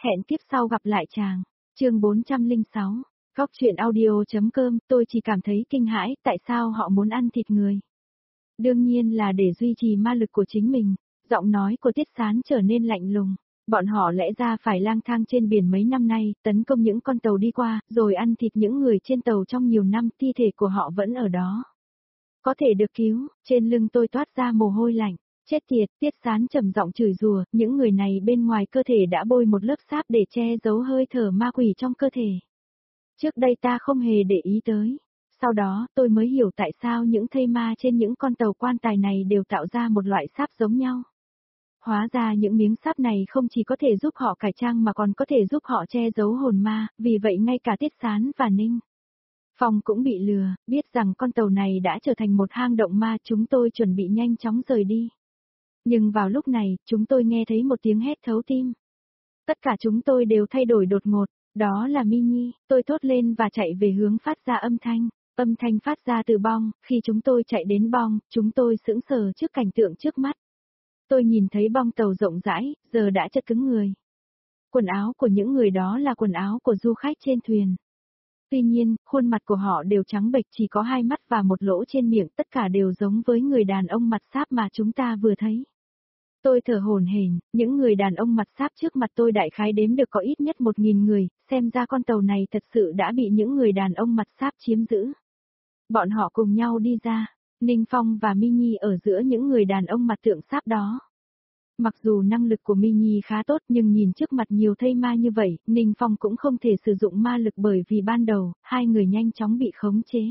Hẹn kiếp sau gặp lại chàng. Chương 406. Góc truyện audio.com, tôi chỉ cảm thấy kinh hãi, tại sao họ muốn ăn thịt người? Đương nhiên là để duy trì ma lực của chính mình. Giọng nói của Tiết Sán trở nên lạnh lùng. Bọn họ lẽ ra phải lang thang trên biển mấy năm nay, tấn công những con tàu đi qua, rồi ăn thịt những người trên tàu trong nhiều năm, thi thể của họ vẫn ở đó. Có thể được cứu, trên lưng tôi toát ra mồ hôi lạnh. Chết tiệt, Tiết Sán trầm giọng chửi rủa, những người này bên ngoài cơ thể đã bôi một lớp sáp để che giấu hơi thở ma quỷ trong cơ thể. Trước đây ta không hề để ý tới. Sau đó, tôi mới hiểu tại sao những thây ma trên những con tàu quan tài này đều tạo ra một loại sáp giống nhau. Hóa ra những miếng sáp này không chỉ có thể giúp họ cải trang mà còn có thể giúp họ che giấu hồn ma, vì vậy ngay cả Tiết Sán và Ninh Phong cũng bị lừa, biết rằng con tàu này đã trở thành một hang động ma, chúng tôi chuẩn bị nhanh chóng rời đi. Nhưng vào lúc này, chúng tôi nghe thấy một tiếng hét thấu tim. Tất cả chúng tôi đều thay đổi đột ngột, đó là Mini, tôi thốt lên và chạy về hướng phát ra âm thanh phát ra từ bong, khi chúng tôi chạy đến bong, chúng tôi sững sờ trước cảnh tượng trước mắt. Tôi nhìn thấy bong tàu rộng rãi, giờ đã chất cứng người. Quần áo của những người đó là quần áo của du khách trên thuyền. Tuy nhiên, khuôn mặt của họ đều trắng bệch, chỉ có hai mắt và một lỗ trên miệng, tất cả đều giống với người đàn ông mặt sáp mà chúng ta vừa thấy. Tôi thở hổn hển, những người đàn ông mặt sáp trước mặt tôi đại khái đếm được có ít nhất 1.000 người, xem ra con tàu này thật sự đã bị những người đàn ông mặt sáp chiếm giữ. Bọn họ cùng nhau đi ra, Ninh Phong và Mini ở giữa những người đàn ông mặt tượng sáp đó. Mặc dù năng lực của Mini khá tốt nhưng nhìn trước mặt nhiều thây ma như vậy, Ninh Phong cũng không thể sử dụng ma lực bởi vì ban đầu, hai người nhanh chóng bị khống chế.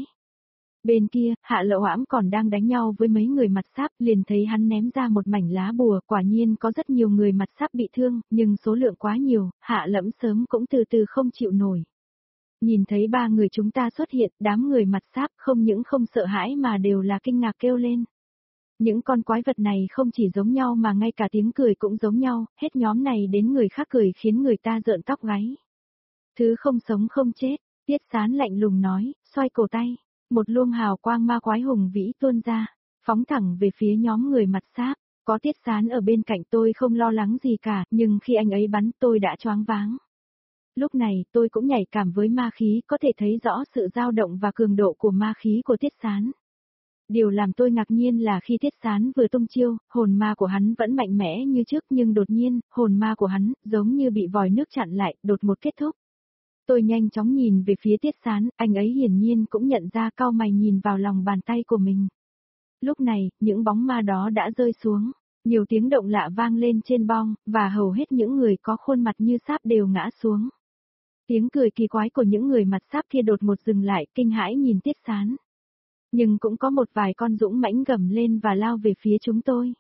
Bên kia, Hạ Lậu Hãm còn đang đánh nhau với mấy người mặt sáp, liền thấy hắn ném ra một mảnh lá bùa, quả nhiên có rất nhiều người mặt sáp bị thương, nhưng số lượng quá nhiều, Hạ Lẫm sớm cũng từ từ không chịu nổi. Nhìn thấy ba người chúng ta xuất hiện, đám người mặt sáp không những không sợ hãi mà đều là kinh ngạc kêu lên. Những con quái vật này không chỉ giống nhau mà ngay cả tiếng cười cũng giống nhau, hết nhóm này đến người khác cười khiến người ta rợn tóc gáy. Thứ không sống không chết, Tiết Sán lạnh lùng nói, xoay cổ tay. Một luồng hào quang ma quái hùng vĩ tuôn ra, phóng thẳng về phía nhóm người mặt sáp. Có Tiết Sán ở bên cạnh tôi không lo lắng gì cả, nhưng khi anh ấy bắn tôi đã choáng váng. Lúc này tôi cũng nhạy cảm với ma khí, có thể thấy rõ sự dao động và cường độ của ma khí của Tiết Sán. Điều làm tôi ngạc nhiên là khi Tiết Sán vừa tung chiêu, hồn ma của hắn vẫn mạnh mẽ như trước nhưng đột nhiên, hồn ma của hắn giống như bị vòi nước chặn lại, đột một kết thúc. Tôi nhanh chóng nhìn về phía Tiết Sán, anh ấy hiển nhiên cũng nhận ra, cau mày nhìn vào lòng bàn tay của mình. Lúc này, những bóng ma đó đã rơi xuống, nhiều tiếng động lạ vang lên trên bong, và hầu hết những người có khuôn mặt như sáp đều ngã xuống. Tiếng cười kỳ quái của những người mặt sáp kia đột một dừng lại, kinh hãi nhìn Tiết Sán. Nhưng cũng có một vài con dũng mãnh gầm lên và lao về phía chúng tôi.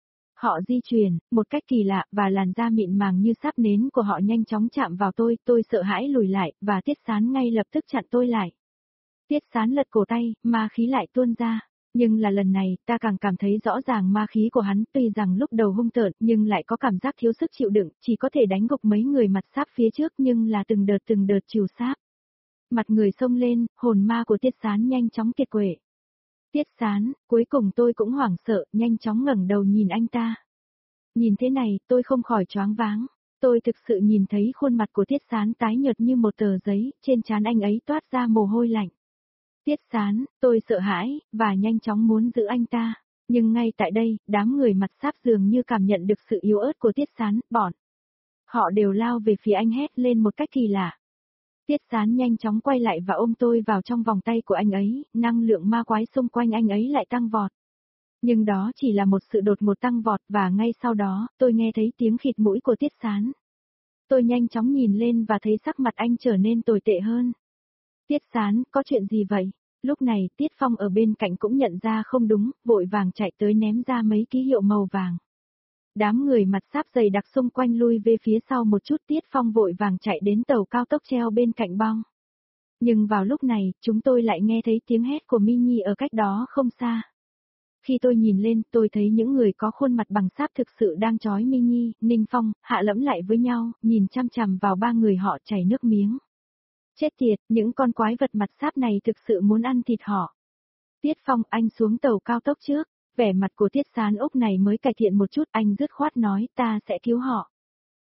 Họ di chuyển, một cách kỳ lạ, và làn da mịn màng như sáp nến của họ nhanh chóng chạm vào tôi sợ hãi lùi lại, và Tiết Sán ngay lập tức chặn tôi lại. Tiết Sán lật cổ tay, ma khí lại tuôn ra. Nhưng là lần này, ta càng cảm thấy rõ ràng ma khí của hắn, tuy rằng lúc đầu hung tợn, nhưng lại có cảm giác thiếu sức chịu đựng, chỉ có thể đánh gục mấy người mặt sáp phía trước nhưng là từng đợt trìu sáp. Mặt người xông lên, hồn ma của Tiết Sán nhanh chóng kiệt quệ. Tiết Sán, cuối cùng tôi cũng hoảng sợ, nhanh chóng ngẩng đầu nhìn anh ta. Nhìn thế này, tôi không khỏi choáng váng. Tôi thực sự nhìn thấy khuôn mặt của Tiết Sán tái nhợt như một tờ giấy, trên trán anh ấy toát ra mồ hôi lạnh. Tiết Sán, tôi sợ hãi, và nhanh chóng muốn giữ anh ta. Nhưng ngay tại đây, đám người mặt sáp dường như cảm nhận được sự yếu ớt của Tiết Sán, họ đều lao về phía anh hét lên một cách kỳ lạ. Tiết Sán nhanh chóng quay lại và ôm tôi vào trong vòng tay của anh ấy, năng lượng ma quái xung quanh anh ấy lại tăng vọt. Nhưng đó chỉ là một sự đột ngột tăng vọt và ngay sau đó, tôi nghe thấy tiếng khịt mũi của Tiết Sán. Tôi nhanh chóng nhìn lên và thấy sắc mặt anh trở nên tồi tệ hơn. Tiết Sán, có chuyện gì vậy? Lúc này, Tiết Phong ở bên cạnh cũng nhận ra không đúng, vội vàng chạy tới ném ra mấy ký hiệu màu vàng. Đám người mặt sáp dày đặc xung quanh lui về phía sau một chút, Tiết Phong vội vàng chạy đến tàu cao tốc treo bên cạnh bong. Nhưng vào lúc này, chúng tôi lại nghe thấy tiếng hét của Mini ở cách đó không xa. Khi tôi nhìn lên, tôi thấy những người có khuôn mặt bằng sáp thực sự đang trói Mini, Ninh Phong, Hạ Lẫm lại với nhau, nhìn chăm chằm vào ba người họ chảy nước miếng. Chết tiệt, những con quái vật mặt sáp này thực sự muốn ăn thịt họ. Tiết Phong, anh xuống tàu cao tốc trước. Vẻ mặt của Tiết Sán Úc này mới cải thiện một chút, anh dứt khoát nói, ta sẽ cứu họ.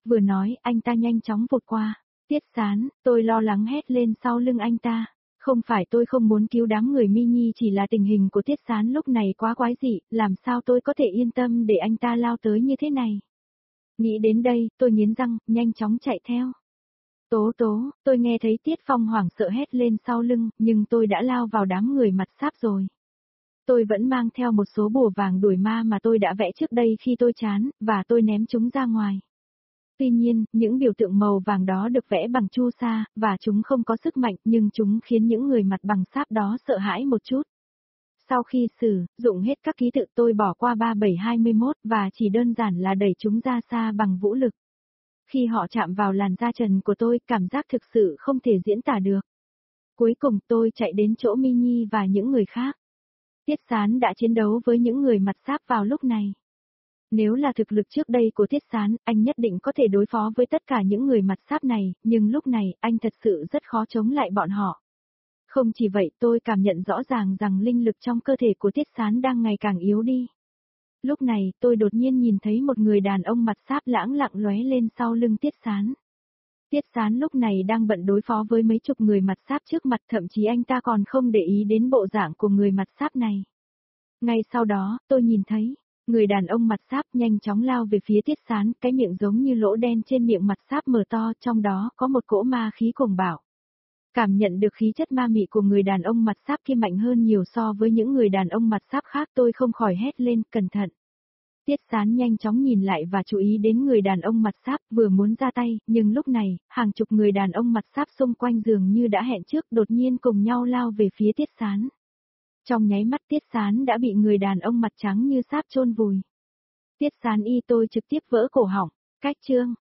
Vừa nói, anh ta nhanh chóng vụt qua. Tiết Sán, tôi lo lắng hét lên sau lưng anh ta. Không phải tôi không muốn cứu đám người Mini, chỉ là tình hình của Tiết Sán lúc này quá quái dị, làm sao tôi có thể yên tâm để anh ta lao tới như thế này. Nghĩ đến đây, tôi nghiến răng, nhanh chóng chạy theo. Tố tố, tôi nghe thấy Tiết Phong hoảng sợ hét lên sau lưng, nhưng tôi đã lao vào đám người mặt sáp rồi. Tôi vẫn mang theo một số bùa vàng đuổi ma mà tôi đã vẽ trước đây khi tôi chán, và tôi ném chúng ra ngoài. Tuy nhiên, những biểu tượng màu vàng đó được vẽ bằng chu sa, và chúng không có sức mạnh, nhưng chúng khiến những người mặt bằng sáp đó sợ hãi một chút. Sau khi sử dụng hết các ký tự, tôi bỏ qua 3721 và chỉ đơn giản là đẩy chúng ra xa bằng vũ lực. Khi họ chạm vào làn da trần của tôi, cảm giác thực sự không thể diễn tả được. Cuối cùng tôi chạy đến chỗ Mini và những người khác. Tiết Sán đã chiến đấu với những người mặt sáp vào lúc này. Nếu là thực lực trước đây của Tiết Sán, anh nhất định có thể đối phó với tất cả những người mặt sáp này, nhưng lúc này, anh thật sự rất khó chống lại bọn họ. Không chỉ vậy, tôi cảm nhận rõ ràng rằng linh lực trong cơ thể của Tiết Sán đang ngày càng yếu đi. Lúc này, tôi đột nhiên nhìn thấy một người đàn ông mặt sáp lãng lặng lóe lên sau lưng Tiết Sán. Tiết Sán lúc này đang bận đối phó với mấy chục người mặt sáp trước mặt, thậm chí anh ta còn không để ý đến bộ dạng của người mặt sáp này. Ngay sau đó, tôi nhìn thấy, người đàn ông mặt sáp nhanh chóng lao về phía Tiết Sán, cái miệng giống như lỗ đen trên miệng mặt sáp mở to, trong đó có một cỗ ma khí cuồng bạo. Cảm nhận được khí chất ma mị của người đàn ông mặt sáp kia mạnh hơn nhiều so với những người đàn ông mặt sáp khác, tôi không khỏi hét lên, cẩn thận. Tiết Sán nhanh chóng nhìn lại và chú ý đến người đàn ông mặt sáp, vừa muốn ra tay, nhưng lúc này, hàng chục người đàn ông mặt sáp xung quanh dường như đã hẹn trước, đột nhiên cùng nhau lao về phía Tiết Sán. Trong nháy mắt Tiết Sán đã bị người đàn ông mặt trắng như sáp chôn vùi. Tiết Sán y tôi trực tiếp vỡ cổ họng. Cách chương